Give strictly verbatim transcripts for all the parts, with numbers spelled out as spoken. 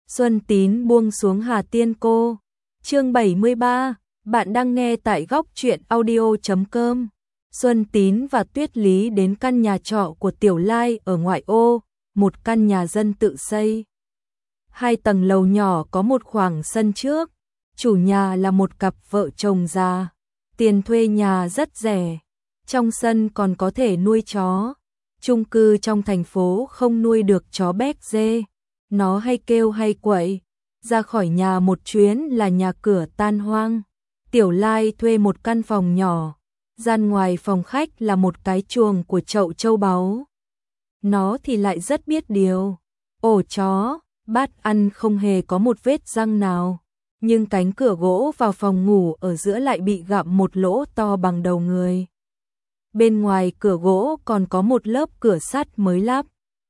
Xuân Tín buông xuống Hà Tiên Cô. Chương bảy mươi ba, bạn đang nghe tại góc truyện audio chấm com. Xuân Tín và Tuyết Lý đến căn nhà trọ của Tiểu Lai ở ngoại ô, một căn nhà dân tự xây. Hai tầng lầu nhỏ có một khoảng sân trước, chủ nhà là một cặp vợ chồng già, tiền thuê nhà rất rẻ, trong sân còn có thể nuôi chó. Chung cư trong thành phố không nuôi được chó béc dê, nó hay kêu hay quậy, ra khỏi nhà một chuyến là nhà cửa tan hoang. Tiểu Lai thuê một căn phòng nhỏ, gian ngoài phòng khách là một cái chuồng của chậu châu báu. Nó thì lại rất biết điều, ổ chó, bát ăn không hề có một vết răng nào, nhưng cánh cửa gỗ vào phòng ngủ ở giữa lại bị gặm một lỗ to bằng đầu người. Bên ngoài cửa gỗ còn có một lớp cửa sắt mới lắp.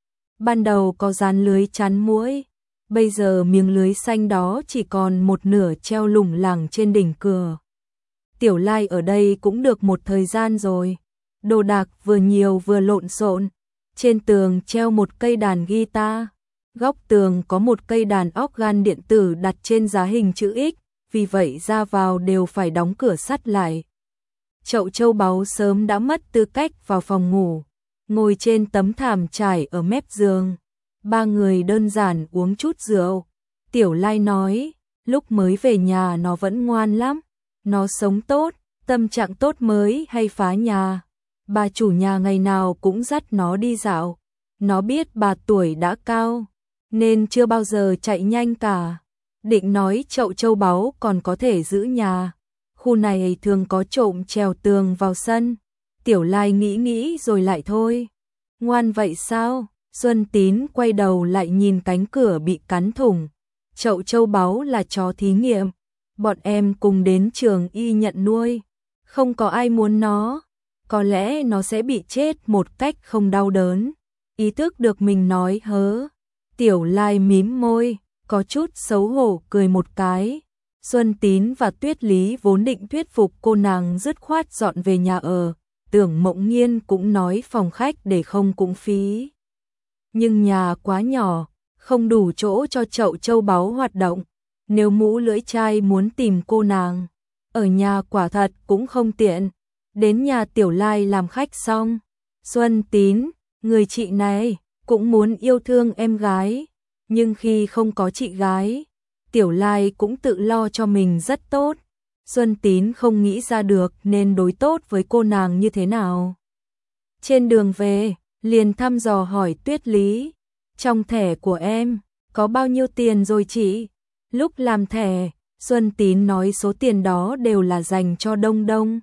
Ban đầu có dán lưới chắn muỗi, bây giờ miếng lưới xanh đó chỉ còn một nửa treo lủng lẳng trên đỉnh cửa. Tiểu Lai ở đây cũng được một thời gian rồi, đồ đạc vừa nhiều vừa lộn xộn. Trên tường treo một cây đàn guitar, góc tường có một cây đàn organ điện tử đặt trên giá hình chữ X, vì vậy ra vào đều phải đóng cửa sắt lại. Chậu châu báu sớm đã mất tư cách vào phòng ngủ, ngồi trên tấm thảm trải ở mép giường. Ba người đơn giản uống chút rượu. Tiểu Lai nói, lúc mới về nhà nó vẫn ngoan lắm, nó sống tốt, tâm trạng tốt mới hay phá nhà. Bà chủ nhà ngày nào cũng dắt nó đi dạo. Nó biết bà tuổi đã cao, nên chưa bao giờ chạy nhanh cả. Định nói chậu châu báu còn có thể giữ nhà. Khu này thường có trộm trèo tường vào sân. Tiểu Lai nghĩ nghĩ rồi lại thôi. Ngoan vậy sao? Xuân Tín quay đầu lại nhìn cánh cửa bị cắn thủng. Chậu châu báu là chó thí nghiệm. Bọn em cùng đến trường y nhận nuôi. Không có ai muốn nó. Có lẽ nó sẽ bị chết một cách không đau đớn. Ý thức được mình nói hớ. Tiểu Lai mím môi, có chút xấu hổ cười một cái. Xuân Tín và Tuyết Lý vốn định thuyết phục cô nàng dứt khoát dọn về nhà ở. Tưởng Mộng Nhiên cũng nói phòng khách để không cũng phí. Nhưng nhà quá nhỏ, không đủ chỗ cho chậu châu báu hoạt động. Nếu Mũ Lưỡi Trai muốn tìm cô nàng, ở nhà quả thật cũng không tiện. Đến nhà Tiểu Lai làm khách xong, Xuân Tín, người chị này, cũng muốn yêu thương em gái. Nhưng khi không có chị gái, Tiểu Lai cũng tự lo cho mình rất tốt. Xuân Tín không nghĩ ra được nên đối tốt với cô nàng như thế nào. Trên đường về, liền thăm dò hỏi Tuyết Lý, trong thẻ của em, có bao nhiêu tiền rồi chị? Lúc làm thẻ, Xuân Tín nói số tiền đó đều là dành cho Đông Đông.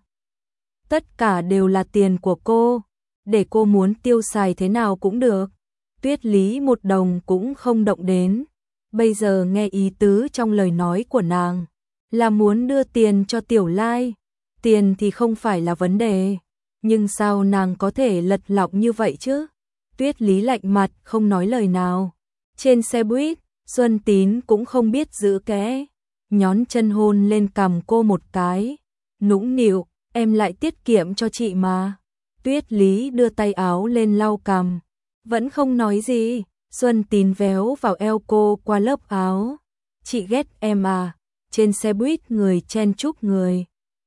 Tất cả đều là tiền của cô, để cô muốn tiêu xài thế nào cũng được. Tuyết Lý một đồng cũng không động đến. Bây giờ nghe ý tứ trong lời nói của nàng, là muốn đưa tiền cho Tiểu Lai. Tiền thì không phải là vấn đề, nhưng sao nàng có thể lật lọng như vậy chứ? Tuyết Lý lạnh mặt không nói lời nào. Trên xe buýt, Xuân Tín cũng không biết giữ kẽ, nhón chân hôn lên cằm cô một cái, nũng nịu, em lại tiết kiệm cho chị mà. Tuyết Lý đưa tay áo lên lau cằm, vẫn không nói gì. Xuân Tín véo vào eo cô qua lớp áo. Chị ghét em à? Trên xe buýt người chen chúc người.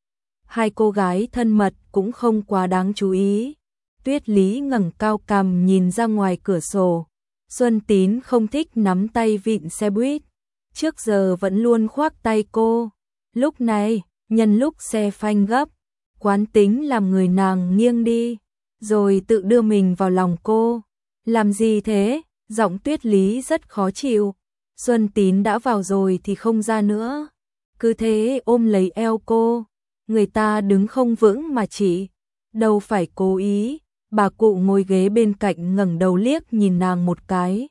Hai cô gái thân mật cũng không quá đáng chú ý. Tuyết Lý ngẩng cao cằm nhìn ra ngoài cửa sổ. Xuân Tín không thích nắm tay vịn xe buýt, trước giờ vẫn luôn khoác tay cô. Lúc này, nhân lúc xe phanh gấp, quán tính làm người nàng nghiêng đi, rồi tự đưa mình vào lòng cô. Làm gì thế? Giọng Tuyết Lý rất khó chịu. Xuân Tín đã vào rồi thì không ra nữa. Cứ thế ôm lấy eo cô. Người ta đứng không vững mà chị. Đâu phải cố ý. Bà cụ ngồi ghế bên cạnh ngẩng đầu liếc nhìn nàng một cái,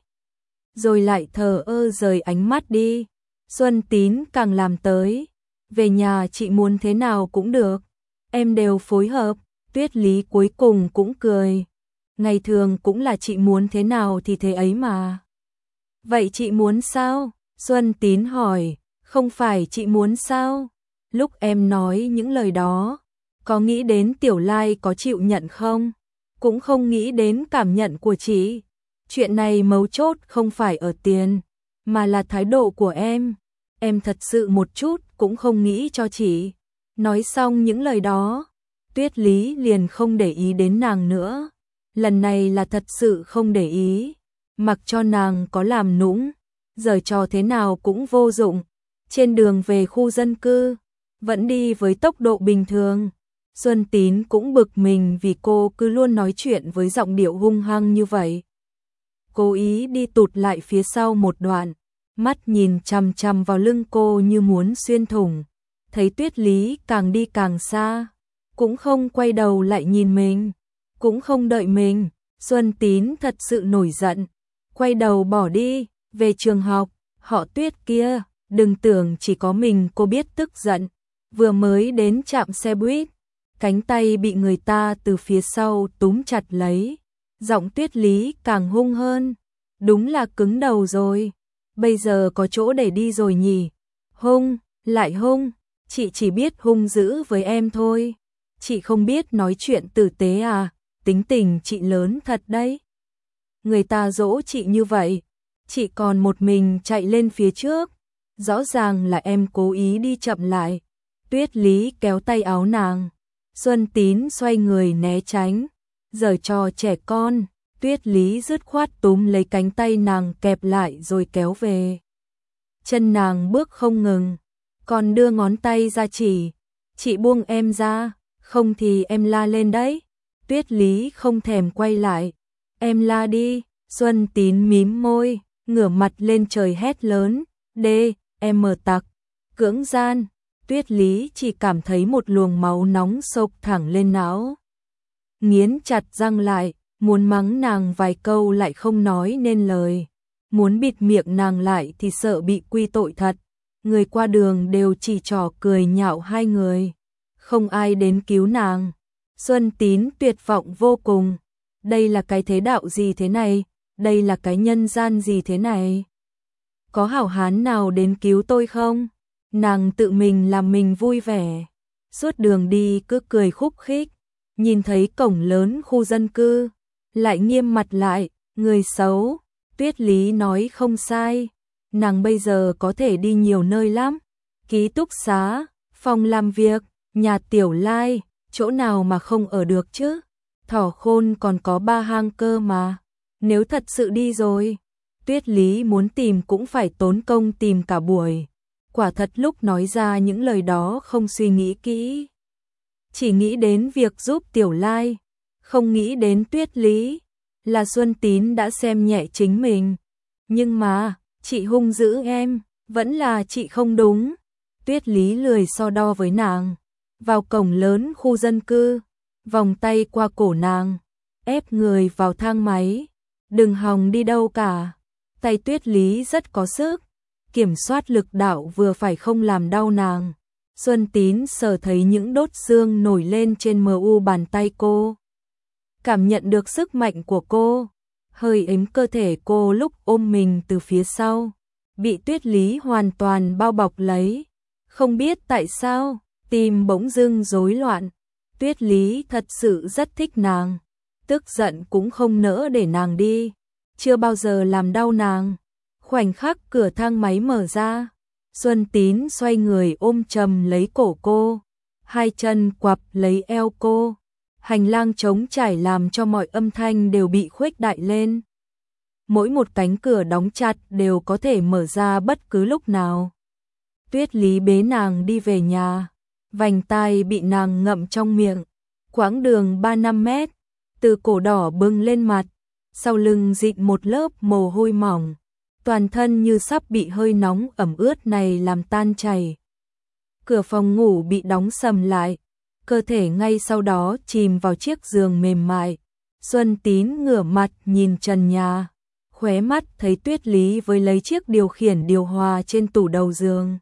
rồi lại thờ ơ rời ánh mắt đi. Xuân Tín càng làm tới. Về nhà chị muốn thế nào cũng được, em đều phối hợp. Tuyết Lý cuối cùng cũng cười. Ngày thường cũng là chị muốn thế nào thì thế ấy mà. Vậy chị muốn sao? Xuân Tín hỏi. Không phải chị muốn sao? Lúc em nói những lời đó, có nghĩ đến Tiểu Lai có chịu nhận không? Cũng không nghĩ đến cảm nhận của chị. Chuyện này mấu chốt không phải ở tiền, mà là thái độ của em. Em thật sự một chút cũng không nghĩ cho chị. Nói xong những lời đó, Tuyết Lý liền không để ý đến nàng nữa. Lần này là thật sự không để ý, mặc cho nàng có làm nũng, giở trò thế nào cũng vô dụng. Trên đường về khu dân cư, vẫn đi với tốc độ bình thường. Xuân Tín cũng bực mình vì cô cứ luôn nói chuyện với giọng điệu hung hăng như vậy. Cố ý đi tụt lại phía sau một đoạn, mắt nhìn chằm chằm vào lưng cô như muốn xuyên thủng. Thấy Tuyết Lý càng đi càng xa, cũng không quay đầu lại nhìn mình, cũng không đợi mình. Xuân Tín thật sự nổi giận, quay đầu bỏ đi, về trường học. Họ Tuyết kia, đừng tưởng chỉ có mình cô biết tức giận. Vừa mới đến trạm xe buýt, cánh tay bị người ta từ phía sau túm chặt lấy. Giọng Tuyết Lý càng hung hơn, đúng là cứng đầu rồi. Bây giờ có chỗ để đi rồi nhỉ? Hung, lại hung, chị chỉ biết hung dữ với em thôi. Chị không biết nói chuyện tử tế à? Tính tình chị lớn thật đấy. Người ta dỗ chị như vậy, chị còn một mình chạy lên phía trước. Rõ ràng là em cố ý đi chậm lại. Tuyết Lý kéo tay áo nàng. Xuân Tín xoay người né tránh. Giở trò trẻ con, Tuyết Lý dứt khoát túm lấy cánh tay nàng kẹp lại rồi kéo về. Chân nàng bước không ngừng, còn đưa ngón tay ra chỉ. Chị buông em ra, không thì em la lên đấy. Tuyết Lý không thèm quay lại. Em la đi. Xuân Tín mím môi, ngửa mặt lên trời hét lớn. Đê, em mờ tặc, cưỡng gian. Tuyết Lý chỉ cảm thấy một luồng máu nóng xộc thẳng lên não. Nghiến chặt răng lại, muốn mắng nàng vài câu lại không nói nên lời. Muốn bịt miệng nàng lại thì sợ bị quy tội thật. Người qua đường đều chỉ trò cười nhạo hai người. Không ai đến cứu nàng. Xuân Tín tuyệt vọng vô cùng. Đây là cái thế đạo gì thế này? Đây là cái nhân gian gì thế này? Có hảo hán nào đến cứu tôi không? Nàng tự mình làm mình vui vẻ. Suốt đường đi cứ cười khúc khích. Nhìn thấy cổng lớn khu dân cư, lại nghiêm mặt lại. Người xấu, Tuyết Lý nói không sai. Nàng bây giờ có thể đi nhiều nơi lắm. Ký túc xá, phòng làm việc, nhà Tiểu Lai, chỗ nào mà không ở được chứ? Thỏ Khôn còn có ba hang cơ mà. Nếu thật sự đi rồi, Tuyết Lý muốn tìm cũng phải tốn công tìm cả buổi. Quả thật lúc nói ra những lời đó không suy nghĩ kỹ. Chỉ nghĩ đến việc giúp Tiểu Lai, không nghĩ đến Tuyết Lý. Là Xuân Tín đã xem nhẹ chính mình. Nhưng mà, chị hung dữ em, vẫn là chị không đúng. Tuyết Lý lười so đo với nàng. Vào cổng lớn khu dân cư, vòng tay qua cổ nàng, ép người vào thang máy. Đừng hòng đi đâu cả. Tay Tuyết Lý rất có sức, kiểm soát lực đạo vừa phải không làm đau nàng. Xuân Tín sờ thấy những đốt xương nổi lên trên mờ u bàn tay cô. Cảm nhận được sức mạnh của cô, hơi ấm cơ thể cô lúc ôm mình từ phía sau. Bị Tuyết Lý hoàn toàn bao bọc lấy. Không biết tại sao, tim bỗng dưng rối loạn. Tuyết Lý thật sự rất thích nàng. Tức giận cũng không nỡ để nàng đi. Chưa bao giờ làm đau nàng. Khoảnh khắc cửa thang máy mở ra, Xuân Tín xoay người ôm chầm lấy cổ cô, hai chân quặp lấy eo cô. Hành lang trống trải làm cho mọi âm thanh đều bị khuếch đại lên. Mỗi một cánh cửa đóng chặt đều có thể mở ra bất cứ lúc nào. Tuyết Lý bế nàng đi về nhà, vành tai bị nàng ngậm trong miệng. Quãng đường ba năm mét, từ cổ đỏ bừng lên mặt, sau lưng dịn một lớp mồ hôi mỏng. Toàn thân như sắp bị hơi nóng ẩm ướt này làm tan chảy. Cửa phòng ngủ bị đóng sầm lại, cơ thể ngay sau đó chìm vào chiếc giường mềm mại. Xuân Tín ngửa mặt nhìn trần nhà, khóe mắt thấy Tuyết Lý với lấy chiếc điều khiển điều hòa trên tủ đầu giường.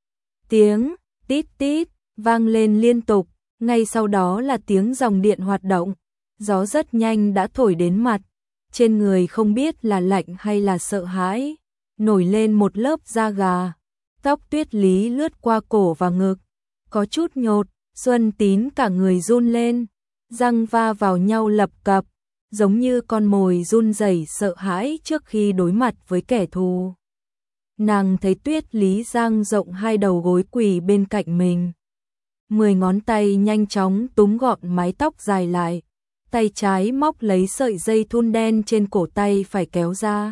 Tiếng tít tít vang lên liên tục, ngay sau đó là tiếng dòng điện hoạt động. Gió rất nhanh đã thổi đến mặt. Trên người không biết là lạnh hay là sợ hãi, nổi lên một lớp da gà. Tóc Tuyết Lý lướt qua cổ và ngực, có chút nhột. Xuân Tín cả người run lên, răng va vào nhau lập cập, giống như con mồi run rẩy sợ hãi trước khi đối mặt với kẻ thù. nàng thấy Tuyết Lý dang rộng hai đầu gối quỳ bên cạnh mình. Mười ngón tay nhanh chóng túm gọn mái tóc dài lại, tay trái móc lấy sợi dây thun đen trên cổ tay phải kéo ra.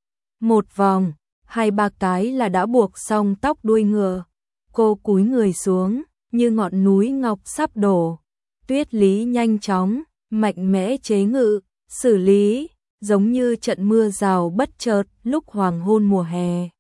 Một vòng, hai ba cái là đã buộc xong tóc đuôi ngựa. Cô cúi người xuống, như ngọn núi ngọc sắp đổ. Tuyết Lý nhanh chóng, mạnh mẽ chế ngự, xử lý, giống như trận mưa rào bất chợt lúc hoàng hôn mùa hè.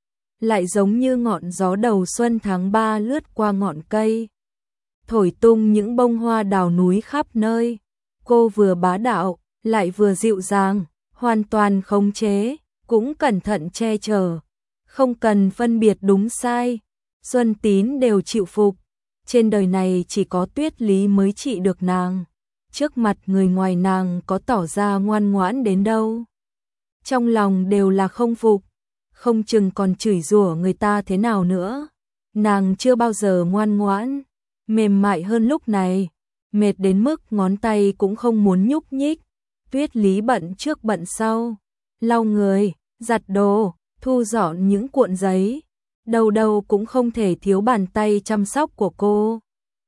Lại giống như ngọn gió đầu xuân tháng ba lướt qua ngọn cây, thổi tung những bông hoa đào núi khắp nơi. Cô vừa bá đạo, lại vừa dịu dàng, hoàn toàn khống chế, cũng cẩn thận che chở, không cần phân biệt đúng sai. Xuân Tín đều chịu phục, trên đời này chỉ có Tuyết Lý mới trị được nàng. Trước mặt người ngoài nàng có tỏ ra ngoan ngoãn đến đâu, trong lòng đều là không phục, không chừng còn chửi rủa người ta thế nào nữa. Nàng chưa bao giờ ngoan ngoãn, mềm mại hơn lúc này, mệt đến mức ngón tay cũng không muốn nhúc nhích. Tuyết Lý bận trước bận sau, lau người, giặt đồ, thu dọn những cuộn giấy, đầu đầu cũng không thể thiếu bàn tay chăm sóc của cô.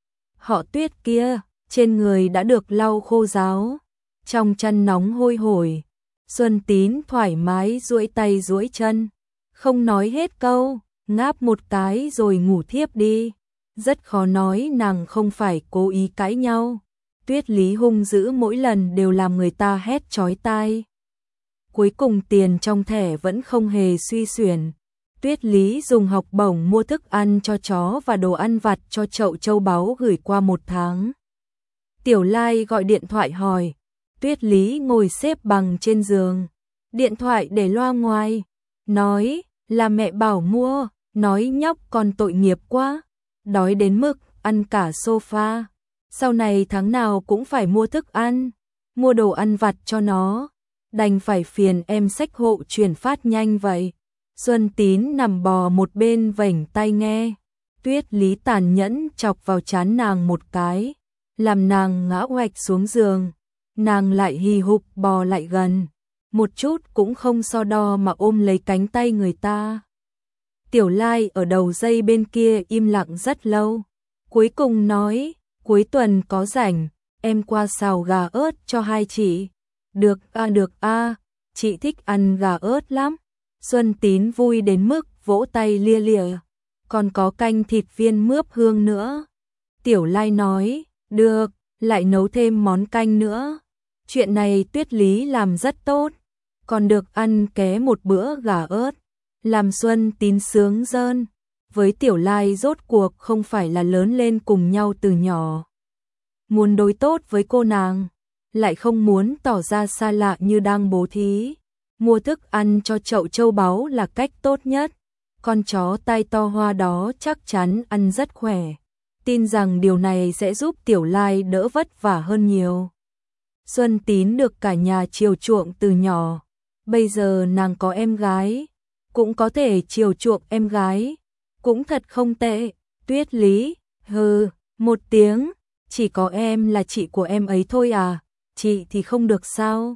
Họ Tuyết kia, trên người đã được lau khô ráo, trong chăn nóng hôi hổi. Xuân Tín thoải mái duỗi tay duỗi chân, không nói hết câu, ngáp một cái rồi ngủ thiếp đi. Rất khó nói nàng không phải cố ý cãi nhau. Tuyết Lý hung dữ mỗi lần đều làm người ta hét chói tai. Cuối cùng tiền trong thẻ vẫn không hề suy xuyển. Tuyết Lý dùng học bổng mua thức ăn cho chó và đồ ăn vặt cho chậu châu báu gửi qua một tháng. Tiểu Lai gọi điện thoại hỏi. Tuyết Lý ngồi xếp bằng trên giường, điện thoại để loa ngoài, nói là mẹ bảo mua, nói nhóc còn tội nghiệp quá, đói đến mức ăn cả sofa, sau này tháng nào cũng phải mua thức ăn, mua đồ ăn vặt cho nó, đành phải phiền em xách hộ chuyển phát nhanh vậy. Xuân Tín nằm bò một bên vểnh tai nghe, Tuyết Lý tàn nhẫn chọc vào trán nàng một cái, làm nàng ngã oạch xuống giường. Nàng lại hì hục bò lại gần, một chút cũng không so đo mà ôm lấy cánh tay người ta. Tiểu Lai ở đầu dây bên kia im lặng rất lâu, cuối cùng nói, cuối tuần có rảnh, em qua xào gà ớt cho hai chị. Được a à, được a, à, chị thích ăn gà ớt lắm. Xuân Tín vui đến mức vỗ tay lia lịa, còn có canh thịt viên mướp hương nữa. Tiểu Lai nói, được, lại nấu thêm món canh nữa. Chuyện này Tuyết Lý làm rất tốt, còn được ăn ké một bữa gà ớt, làm Xuân Tín sướng rơn. Với Tiểu Lai rốt cuộc không phải là lớn lên cùng nhau từ nhỏ, muốn đối tốt với cô nàng, lại không muốn tỏ ra xa lạ như đang bố thí. Mua thức ăn cho chậu châu báu là cách tốt nhất. Con chó tai to hoa đó chắc chắn ăn rất khỏe, tin rằng điều này sẽ giúp Tiểu Lai đỡ vất vả hơn nhiều. Xuân Tín được cả nhà chiều chuộng từ nhỏ, bây giờ nàng có em gái, cũng có thể chiều chuộng em gái, cũng thật không tệ. Tuyết Lý, hừ, một tiếng, chỉ có em là chị của em ấy thôi à, chị thì không được sao?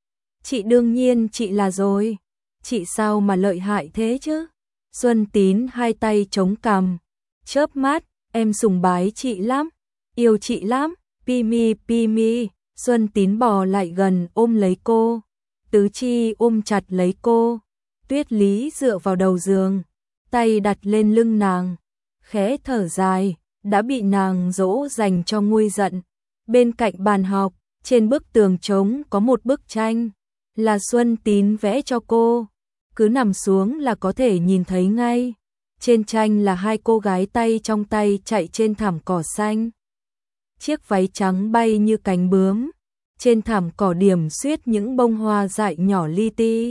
Chị đương nhiên chị là rồi, chị sao mà lợi hại thế chứ? Xuân Tín hai tay chống cằm, chớp mắt, em sùng bái chị lắm, yêu chị lắm, Pimi Pimi. Xuân Tín bò lại gần ôm lấy cô, tứ chi ôm chặt lấy cô. Tuyết Lý dựa vào đầu giường, tay đặt lên lưng nàng, khẽ thở dài, đã bị nàng dỗ dành cho nguôi giận. Bên cạnh bàn học, trên bức tường trống có một bức tranh, là Xuân Tín vẽ cho cô, cứ nằm xuống là có thể nhìn thấy ngay. Trên tranh là hai cô gái tay trong tay chạy trên thảm cỏ xanh. Chiếc váy trắng bay như cánh bướm, trên thảm cỏ điểm xuyết những bông hoa dại nhỏ li ti.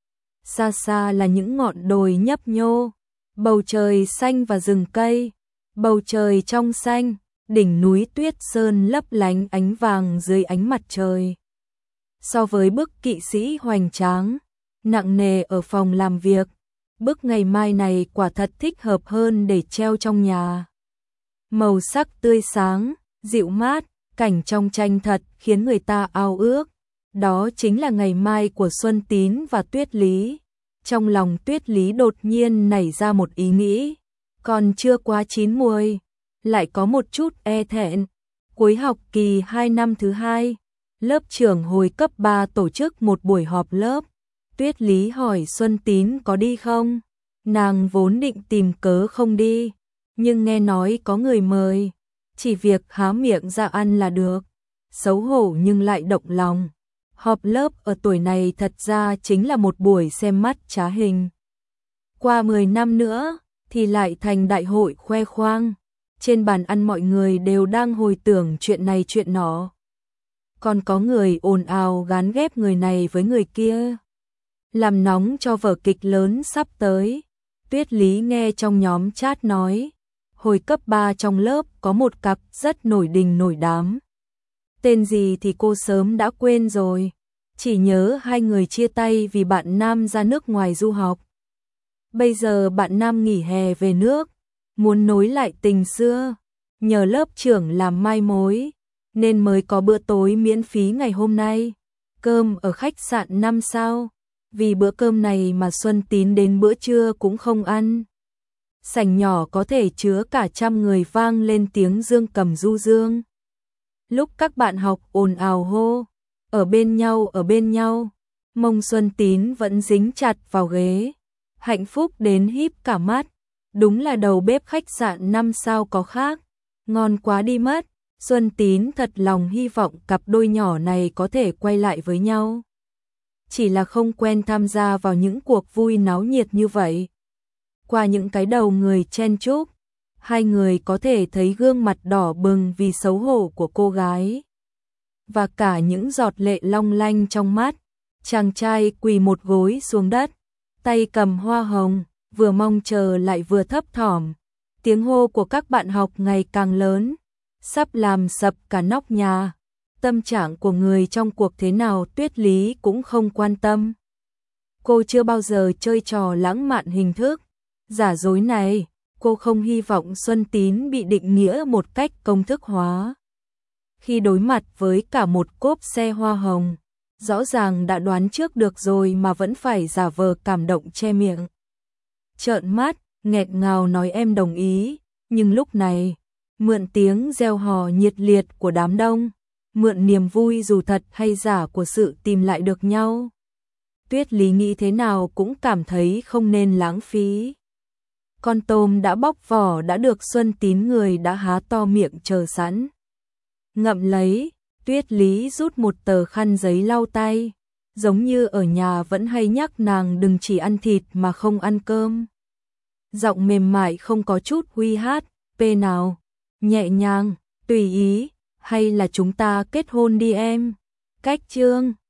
Xa xa là những ngọn đồi nhấp nhô, bầu trời xanh và rừng cây, bầu trời trong xanh, đỉnh núi Tuyết Sơn lấp lánh ánh vàng dưới ánh mặt trời. So với bức kỵ sĩ hoành tráng, nặng nề ở phòng làm việc, bức ngày mai này quả thật thích hợp hơn để treo trong nhà. Màu sắc tươi sáng, dịu mát, cảnh trong tranh thật khiến người ta ao ước. Đó chính là ngày mai của Xuân Tín và Tuyết Lý. Trong lòng Tuyết Lý đột nhiên nảy ra một ý nghĩ, còn chưa quá chín muồi, lại có một chút e thẹn. Cuối học kỳ hai năm thứ hai, lớp trưởng hồi cấp ba tổ chức một buổi họp lớp. Tuyết Lý hỏi Xuân Tín có đi không? Nàng vốn định tìm cớ không đi, nhưng nghe nói có người mời, chỉ việc há miệng ra ăn là được. Xấu hổ nhưng lại động lòng. Họp lớp ở tuổi này thật ra chính là một buổi xem mắt trá hình. Qua mười năm nữa thì lại thành đại hội khoe khoang. Trên bàn ăn mọi người đều đang hồi tưởng chuyện này chuyện nọ. Còn có người ồn ào gán ghép người này với người kia, làm nóng cho vở kịch lớn sắp tới. Tuyết Lý nghe trong nhóm chat nói, hồi cấp ba trong lớp có một cặp rất nổi đình nổi đám. Tên gì thì cô sớm đã quên rồi, chỉ nhớ hai người chia tay vì bạn nam ra nước ngoài du học. Bây giờ bạn nam nghỉ hè về nước, muốn nối lại tình xưa, nhờ lớp trưởng làm mai mối, nên mới có bữa tối miễn phí ngày hôm nay, cơm ở khách sạn năm sao. Vì bữa cơm này mà Xuân Tín đến bữa trưa cũng không ăn. Sảnh nhỏ có thể chứa cả trăm người vang lên tiếng dương cầm du dương. Lúc các bạn học ồn ào hô, ở bên nhau ở bên nhau, mông Xuân Tín vẫn dính chặt vào ghế, hạnh phúc đến híp cả mắt. Đúng là đầu bếp khách sạn năm sao có khác, ngon quá đi mất. Xuân Tín thật lòng hy vọng cặp đôi nhỏ này có thể quay lại với nhau. Chỉ là không quen tham gia vào những cuộc vui náo nhiệt như vậy. Qua những cái đầu người chen chúc, hai người có thể thấy gương mặt đỏ bừng vì xấu hổ của cô gái. Và cả những giọt lệ long lanh trong mắt. Chàng trai quỳ một gối xuống đất, tay cầm hoa hồng, vừa mong chờ lại vừa thấp thỏm. Tiếng hô của các bạn học ngày càng lớn, sắp làm sập cả nóc nhà. Tâm trạng của người trong cuộc thế nào Tuyết Lý cũng không quan tâm. Cô chưa bao giờ chơi trò lãng mạn hình thức giả dối này, cô không hy vọng Xuân Tín bị định nghĩa một cách công thức hóa. Khi đối mặt với cả một cốp xe hoa hồng, rõ ràng đã đoán trước được rồi mà vẫn phải giả vờ cảm động che miệng. Trợn mắt, nghẹt ngào nói em đồng ý, nhưng lúc này, mượn tiếng reo hò nhiệt liệt của đám đông, mượn niềm vui dù thật hay giả của sự tìm lại được nhau. Tuyết Lý nghĩ thế nào cũng cảm thấy không nên lãng phí. Con tôm đã bóc vỏ đã được Xuân Tín người đã há to miệng chờ sẵn. Ngậm lấy, Tuyết Lý rút một tờ khăn giấy lau tay, giống như ở nhà vẫn hay nhắc nàng đừng chỉ ăn thịt mà không ăn cơm. Giọng mềm mại không có chút huy hát, pê nào, nhẹ nhàng, tùy ý, hay là chúng ta kết hôn đi em. Cách chương